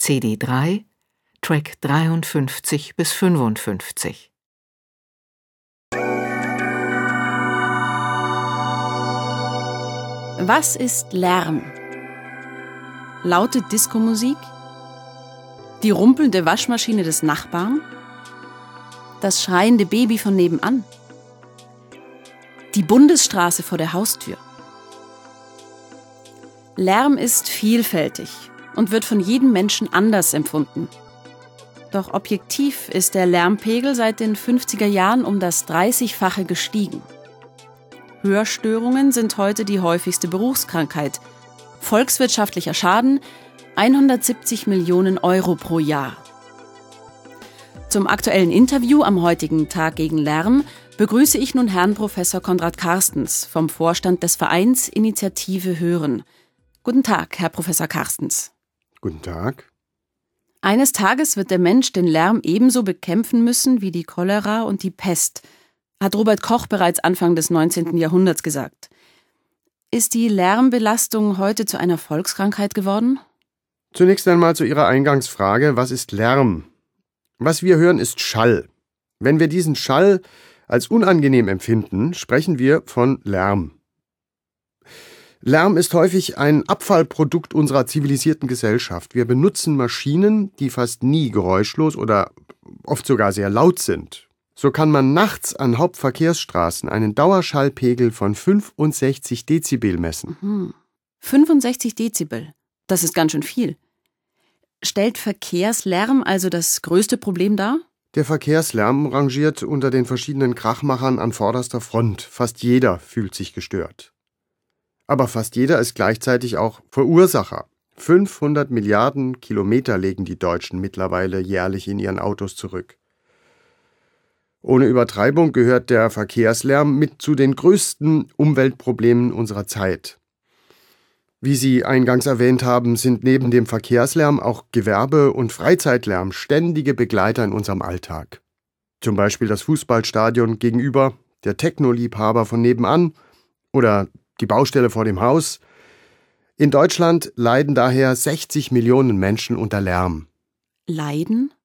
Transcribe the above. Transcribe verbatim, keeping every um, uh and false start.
C D drei, Track dreiundfünfzig bis fünfundfünfzig. Was ist Lärm? Laute Diskomusik? Die rumpelnde Waschmaschine des Nachbarn? Das schreiende Baby von nebenan? Die Bundesstraße vor der Haustür? Lärm ist vielfältig und wird von jedem Menschen anders empfunden. Doch objektiv ist der Lärmpegel seit den fünfziger Jahren um das dreißigfache gestiegen. Hörstörungen sind heute die häufigste Berufskrankheit. Volkswirtschaftlicher Schaden hundertsiebzig Millionen Euro pro Jahr. Zum aktuellen Interview am heutigen Tag gegen Lärm begrüße ich nun Herrn Professor Konrad Carstens vom Vorstand des Vereins Initiative Hören. Guten Tag, Herr Professor Carstens. Guten Tag. Eines Tages wird der Mensch den Lärm ebenso bekämpfen müssen wie die Cholera und die Pest, hat Robert Koch bereits Anfang des neunzehnten Jahrhunderts gesagt. Ist die Lärmbelastung heute zu einer Volkskrankheit geworden? Zunächst einmal zu Ihrer Eingangsfrage, was ist Lärm? Was wir hören, ist Schall. Wenn wir diesen Schall als unangenehm empfinden, sprechen wir von Lärm. Lärm ist häufig ein Abfallprodukt unserer zivilisierten Gesellschaft. Wir benutzen Maschinen, die fast nie geräuschlos oder oft sogar sehr laut sind. So kann man nachts an Hauptverkehrsstraßen einen Dauerschallpegel von fünfundsechzig Dezibel messen. Mhm. fünfundsechzig Dezibel, das ist ganz schön viel. Stellt Verkehrslärm also das größte Problem dar? Der Verkehrslärm rangiert unter den verschiedenen Krachmachern an vorderster Front. Fast jeder fühlt sich gestört. Aber fast jeder ist gleichzeitig auch Verursacher. fünfhundert Milliarden Kilometer legen die Deutschen mittlerweile jährlich in ihren Autos zurück. Ohne Übertreibung gehört der Verkehrslärm mit zu den größten Umweltproblemen unserer Zeit. Wie Sie eingangs erwähnt haben, sind neben dem Verkehrslärm auch Gewerbe- und Freizeitlärm ständige Begleiter in unserem Alltag. Zum Beispiel das Fußballstadion gegenüber, der Techno-Liebhaber von nebenan oder die Baustelle vor dem Haus. In Deutschland leiden daher sechzig Millionen Menschen unter Lärm. Leiden?